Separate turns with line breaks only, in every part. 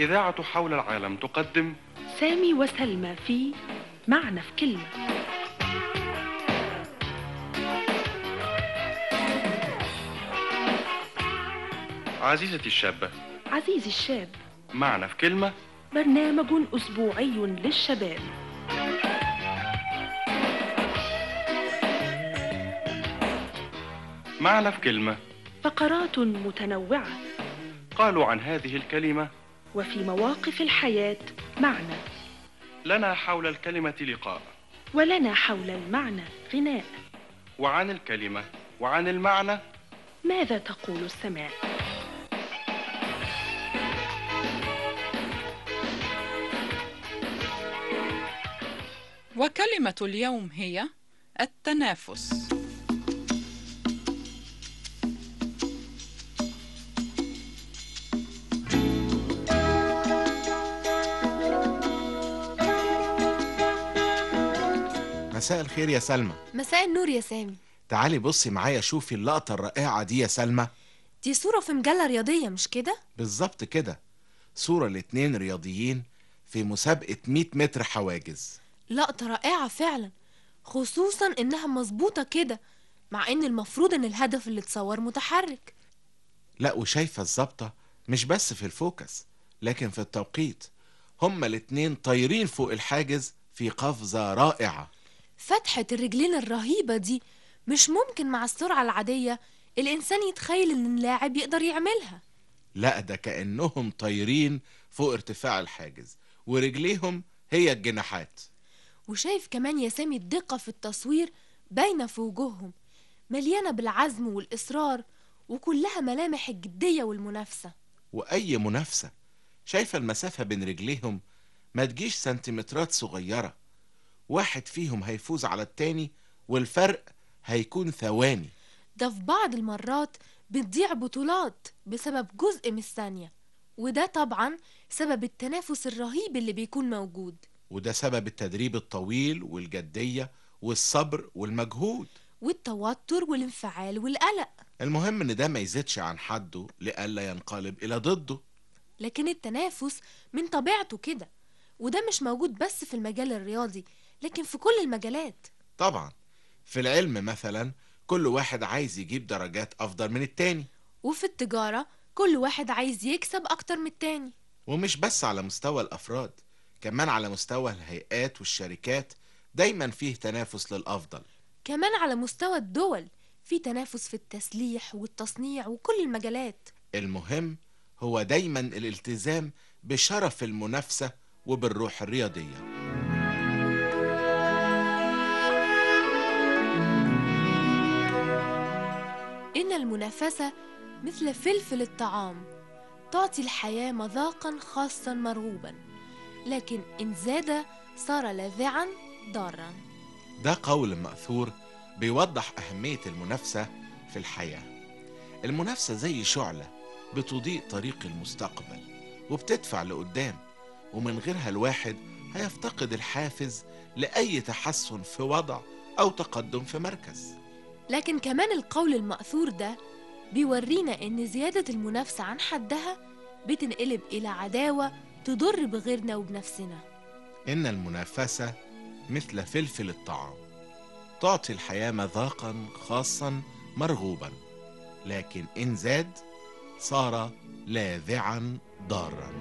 إذاعة حول العالم تقدم
سامي وسلمى في معنى في كلمة.
عزيزتي الشابة،
عزيزي الشاب،
معنى في كلمة،
برنامج أسبوعي للشباب.
معنى في كلمة،
فقرات متنوعة
قالوا عن هذه الكلمة
وفي مواقف الحياة معنى،
لنا حول الكلمة لقاء،
ولنا حول المعنى غناء،
وعن الكلمة وعن المعنى
ماذا تقول السماء؟
وكلمة اليوم هي التنافس.
مساء الخير يا سلمى.
مساء النور يا سامي.
تعالي بصي معايا، شوفي اللقطة الرائعة دي يا سلمى.
دي صورة في مجلة رياضية مش كده؟
بالظبط كده، صورة لاتنين رياضيين في مسابقة 100 متر حواجز.
لقطة رائعة فعلا، خصوصا انها مظبوطة كده، مع ان المفروض ان الهدف اللي اتصور متحرك.
لا، وشايفة الظبطة مش بس في الفوكس لكن في التوقيت. هما الاتنين طايرين فوق الحاجز في قفزة رائعة.
فتحة الرجلين الرهيبة دي مش ممكن مع السرعة العادية الإنسان يتخيل إن اللاعب يقدر يعملها.
لا، ده كأنهم طايرين فوق ارتفاع الحاجز ورجليهم هي الجناحات.
وشايف كمان يا سامي الدقة في التصوير باينة في وجوههم، مليانة بالعزم والإصرار، وكلها ملامح الجدية والمنافسة.
وأي منافسة، شايفة المسافة بين رجليهم ما تجيش سنتيمترات صغيرة. واحد فيهم هيفوز على التاني والفرق هيكون ثواني.
ده في بعض المرات بتضيع بطولات بسبب جزء من الثانية، وده طبعا سبب التنافس الرهيب اللي بيكون موجود.
وده سبب التدريب الطويل والجدية والصبر والمجهود
والتوتر والانفعال والقلق.
المهم ان ده ما يزيدش عن حده لئلا ينقلب الى ضده.
لكن التنافس من طبيعته كده، وده مش موجود بس في المجال الرياضي لكن في كل المجالات.
طبعا في العلم مثلا كل واحد عايز يجيب درجات افضل من التاني،
وفي التجارة كل واحد عايز يكسب اكتر من التاني.
ومش بس على مستوى الافراد، كمان على مستوى الهيئات والشركات دايما فيه تنافس للافضل.
كمان على مستوى الدول في تنافس في التسليح والتصنيع وكل المجالات.
المهم هو دايما الالتزام بشرف المنافسة وبالروح الرياضية.
إن المنافسة مثل فلفل الطعام، تعطي الحياة مذاقا خاصا مرغوبا، لكن إن زاد صار لاذعا ضارا.
ده قول مأثور بيوضح أهمية المنافسة في الحياة. المنافسة زي شعلة بتضيء طريق المستقبل وبتدفع لقدام، ومن غيرها الواحد هيفتقد الحافز لأي تحسن في وضع أو تقدم في مركز.
لكن كمان القول المأثور ده بيورينا إن زيادة المنافسة عن حدها بتنقلب إلى عداوة تضر بغيرنا وبنفسنا.
إن المنافسة مثل فلفل الطعام، تعطي الحياة مذاقا خاصا مرغوبا، لكن إن زاد صار لاذعا ضارا.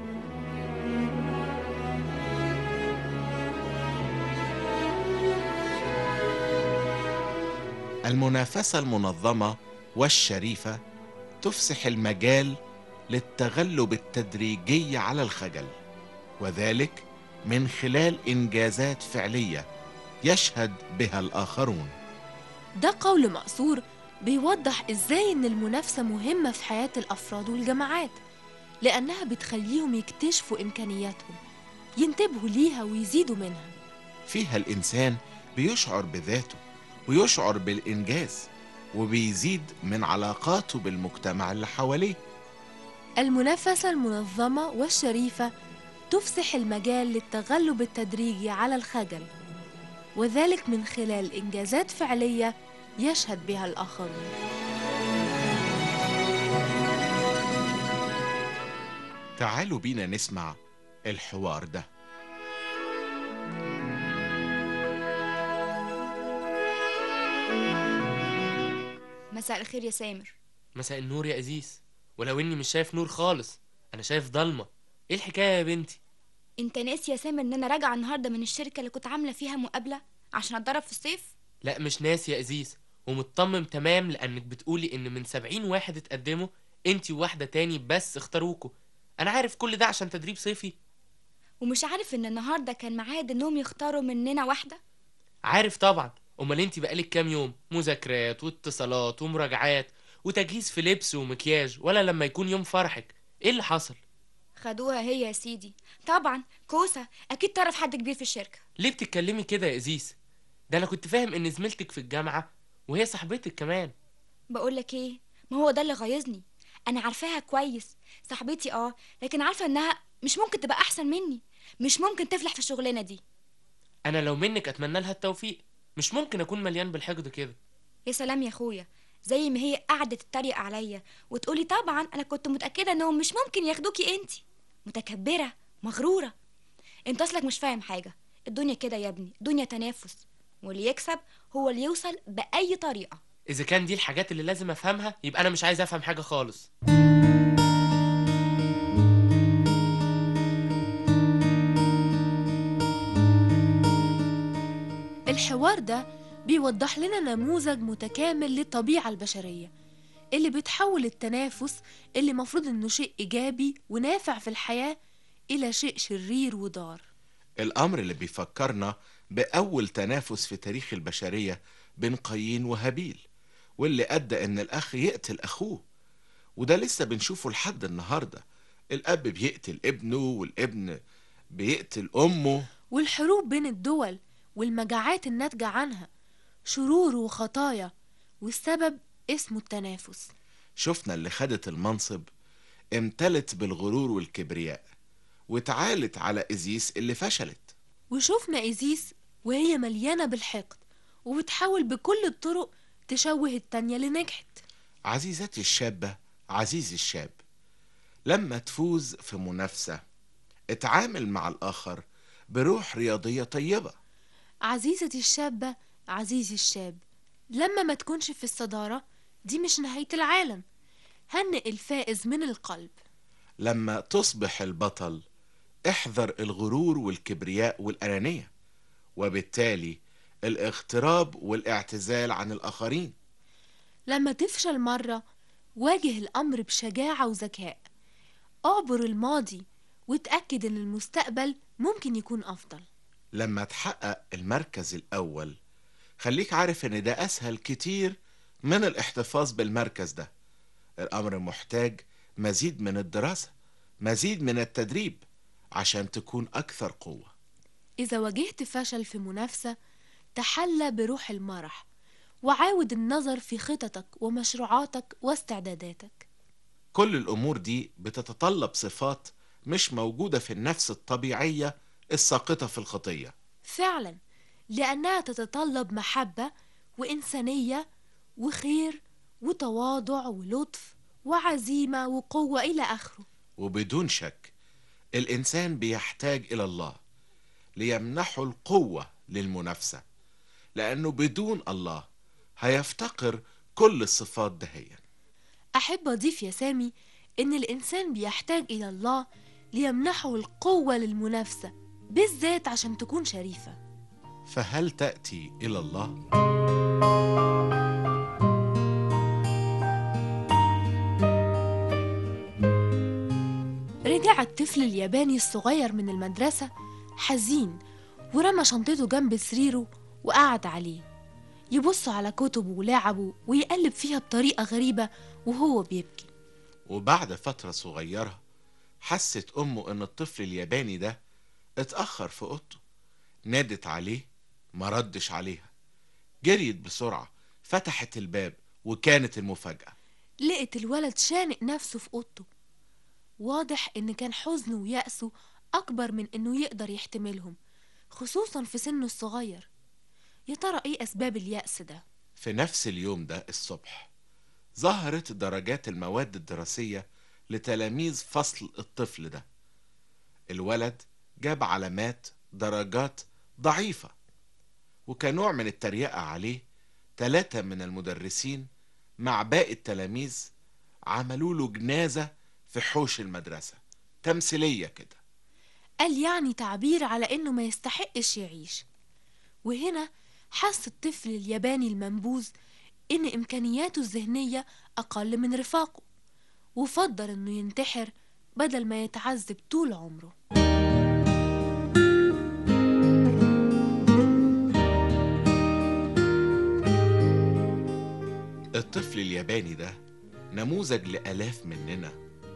المنافسة المنظمة والشريفة تفسح المجال للتغلب التدريجي على الخجل، وذلك من خلال إنجازات فعلية يشهد بها الآخرون.
ده قول مأثور بيوضح إزاي إن المنافسة مهمة في حياة الأفراد والجماعات، لأنها بتخليهم يكتشفوا إمكانياتهم، ينتبهوا ليها ويزيدوا منها.
فيها الإنسان بيشعر بذاته ويشعر بالإنجاز، وبيزيد من علاقاته بالمجتمع اللي حواليه.
المنافسة المنظمة والشريفة تفسح المجال للتغلب التدريجي على الخجل، وذلك من خلال إنجازات فعلية يشهد بها الآخرون.
تعالوا بينا نسمع الحوار ده.
مساء الخير يا سامر.
مساء النور يا أزيز، ولو إني مش شايف نور خالص، أنا شايف ضلمة. إيه الحكاية يا بنتي؟
انت ناسي يا سامر ان انا راجعه النهارده من الشركه اللي كنت عامله فيها مقابله عشان اتدرب في الصيف؟
لا مش ناسي يا أزيز، ومطمم تمام لأنك بتقولي إن من 70 واحد اتقدموا انتي وواحدة تاني بس اختاروكوا. أنا عارف كل ده عشان تدريب صيفي.
ومش عارف ان النهارده كان ميعاد انهم يختاروا مننا واحده؟
عارف طبعا. أمال انتي بقالك كام يوم مذاكرات واتصالات ومراجعات وتجهيز في لبس ومكياج، ولا لما يكون يوم فرحك؟ إيه اللي حصل؟
خدوها هي يا سيدي. طبعا كوسه اكيد تعرف حد كبير في الشركه.
ليه بتتكلمي كده يا أزيز؟ ده أنا كنت فاهم إن زميلتك في الجامعة وهي صاحبتك كمان.
بقولك ايه، ما هو ده اللي غيظني. انا عارفاها كويس، صاحبتي لكن عارفه انها مش ممكن تبقى احسن مني، مش ممكن تفلح في الشغلانه دي.
أنا لو منك أتمنى لها التوفيق، مش ممكن أكون مليان بالحقد كده.
يا سلام يا اخويا، زي ما هي قعدت تتريق عليا وتقولي طبعا انا كنت متاكده انهم مش ممكن ياخدوكي انتي. متكبره مغروره. انت اصلك مش فاهم حاجه. الدنيا كده يا ابني، دنيا تنافس، واللي يكسب هو اللي يوصل باي طريقه.
إذا كان دي الحاجات اللي لازم أفهمها، يبقى أنا مش عايز أفهم حاجة خالص.
الحوار ده بيوضح لنا نموذج متكامل للطبيعة البشرية اللي بتحول التنافس اللي مفروض انه شيء ايجابي ونافع في الحياة الى شيء شرير وضار.
الأمر اللي بيفكرنا بأول تنافس في تاريخ البشرية بين قايين وهابيل، واللي أدى إن الأخ يقتل أخوه، وده لسه بنشوفه لحد النهاردة. الأب بيقتل ابنه والابن بيقتل أمه.
والحروب بين الدول والمجاعات الناتجة عنها شرور وخطايا، والسبب اسمه التنافس.
شفنا اللي خدت المنصب امتلت بالغرور والكبرياء وتعالت على إزيس اللي فشلت.
وشوفنا إيزيس وهي مليانة بالحقد وبتحاول بكل الطرق تشوه التانية اللي نجحت.
عزيزتي الشابة، عزيزي الشاب، لما تفوز في منافسة اتعامل مع الآخر بروح رياضية طيبة.
عزيزتي الشابة، عزيزي الشاب، لما ما تكونش في الصدارة دي مش نهاية العالم. هنئ الفائز من القلب.
لما تصبح البطل احذر الغرور والكبرياء والأنانية، وبالتالي الاغتراب والاعتزال عن الآخرين.
لما تفشل مرة واجه الأمر بشجاعة وذكاء. اعبر الماضي وتأكد إن المستقبل ممكن يكون أفضل.
لما تحقق المركز الأول خليك عارف إن ده أسهل كتير من الاحتفاظ بالمركز ده. الأمر محتاج مزيد من الدراسة، مزيد من التدريب عشان تكون أكثر قوة.
إذا واجهت فشل في منافسة تحلى بروح المرح وعاود النظر في خططك ومشروعاتك واستعداداتك.
كل الأمور دي بتتطلب صفات مش موجودة في النفس الطبيعية الساقطة في الخطية.
فعلا، لأنها تتطلب محبة وإنسانية وخير وتواضع ولطف وعزيمة وقوة إلى آخره.
وبدون شك الإنسان بيحتاج إلى الله ليمنحه القوة للمنافسة، لأنه بدون الله هيفتقر كل الصفات دهيا.
أحب أضيف يا سامي إن الإنسان بيحتاج إلى الله ليمنحه القوة للمنافسة، بالذات عشان تكون شريفة.
فهل تأتي إلى الله؟
رجع الطفل الياباني الصغير من المدرسة حزين ورمى شنطته جنب سريره وقعد عليه يبص على كتبه ولعبه ويقلب فيها بطريقة غريبة وهو بيبكي.
وبعد فترة صغيرة حست أمه إن الطفل الياباني ده اتأخر في أوضته. نادت عليه ما ردش عليها، جريت بسرعة فتحت الباب، وكانت المفاجأة
لقت الولد شانق نفسه في أوضته. واضح إن كان حزنه ويأسه أكبر من إنه يقدر يحتملهم، خصوصا في سنه الصغير. يا ترى إيه أسباب اليأس ده؟
في نفس اليوم ده الصبح ظهرت درجات المواد الدراسية لتلاميذ فصل الطفل ده. الولد جاب علامات درجات ضعيفة، وكنوع من التريقة عليه 3 من المدرسين مع باقي التلاميذ عملوا له جنازة في حوش المدرسة، تمثيلية كده.
قال يعني تعبير على إنه ما يستحقش يعيش. وهنا حس الطفل الياباني المنبوذ إن إمكانياته الذهنية أقل من رفاقه، وفضل إنه ينتحر بدل ما يتعذب طول عمره.
الطفل الياباني ده نموذج لآلاف مننا،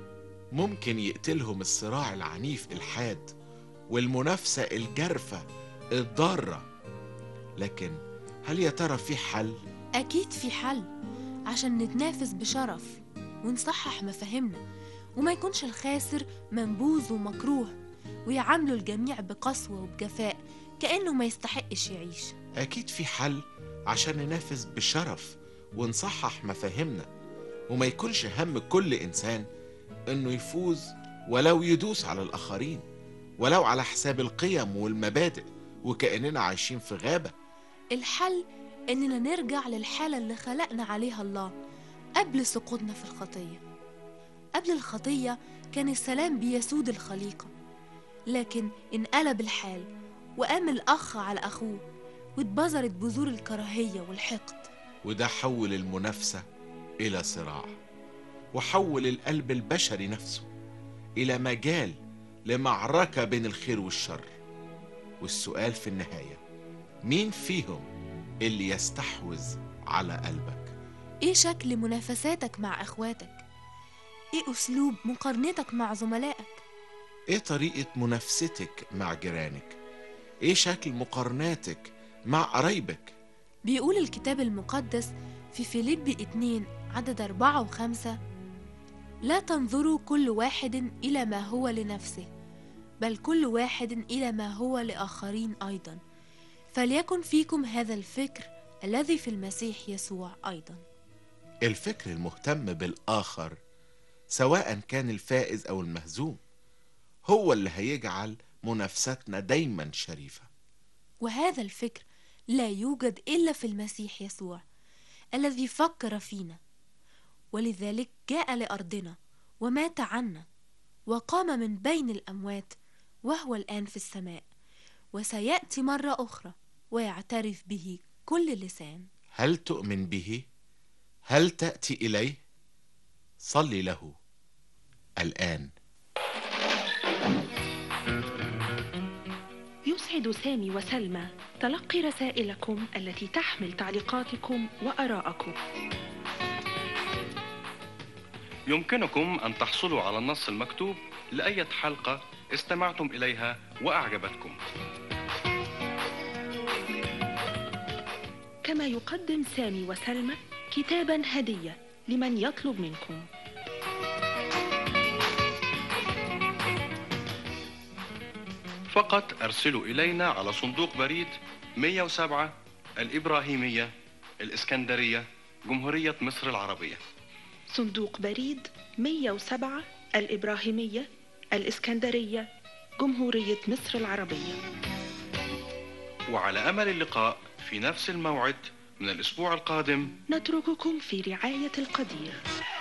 ممكن يقتلهم الصراع العنيف الحاد والمنافسة الجارفة الضارة. لكن هل يا ترى في حل؟
أكيد في حل، عشان نتنافس بشرف ونصحح مفاهيمنا، وما يكونش الخاسر منبوذ ومكروه، ويعاملوا الجميع بقسوة وبجفاء كأنه ما يستحقش يعيش.
أكيد في حل عشان ننافس بشرف ونصحح مفاهيمنا، وما يكونش هم كل إنسان إنه يفوز ولو يدوس على الآخرين، ولو على حساب القيم والمبادئ، وكأننا عايشين في غابة.
الحل إننا نرجع للحالة اللي خلقنا عليها الله قبل سقوطنا في الخطية. قبل الخطية كان السلام بيسود الخليقة، لكن انقلب الحال وقام الأخ على أخوه، واتبذرت بذور الكراهية والحقد،
وده حول المنافسة إلى صراع، وحول القلب البشري نفسه إلى مجال لمعركة بين الخير والشر. والسؤال في النهاية، مين فيهم اللي يستحوذ على قلبك؟
إيه شكل منافساتك مع إخواتك؟ إيه أسلوب مقارنتك مع زملائك؟
إيه طريقة منافستك مع جيرانك؟ إيه شكل مقارناتك مع قرايبك؟
بيقول الكتاب المقدس في فيليبي 2 عدد 4 و5: لا تنظروا كل واحد إلى ما هو لنفسه، بل كل واحد إلى ما هو لآخرين أيضا، فليكن فيكم هذا الفكر الذي في المسيح يسوع أيضا.
الفكر المهتم بالآخر سواء كان الفائز أو المهزوم هو اللي هيجعل منافستنا دايما شريفة.
وهذا الفكر لا يوجد إلا في المسيح يسوع الذي فكر فينا، ولذلك جاء لأرضنا ومات عنا وقام من بين الأموات، وهو الآن في السماء، وسيأتي مرة أخرى ويعترف به كل لسان.
هل تؤمن به؟ هل تأتي إليه؟ صلي له الآن.
يسعد سامي وسلمى تلقي رسائلكم التي تحمل تعليقاتكم وآراءكم.
يمكنكم أن تحصلوا على النص المكتوب لأية حلقة استمعتم إليها وأعجبتكم.
كما يقدم سامي وسلمى كتابا هدية لمن يطلب منكم.
فقط أرسلوا إلينا على صندوق بريد 107 الإبراهيمية، الإسكندرية، جمهورية مصر العربية.
صندوق بريد 107 الإبراهيمية، الإسكندرية، جمهورية مصر العربية.
وعلى أمل اللقاء في نفس الموعد من الأسبوع القادم.
نترككم في رعاية القدير.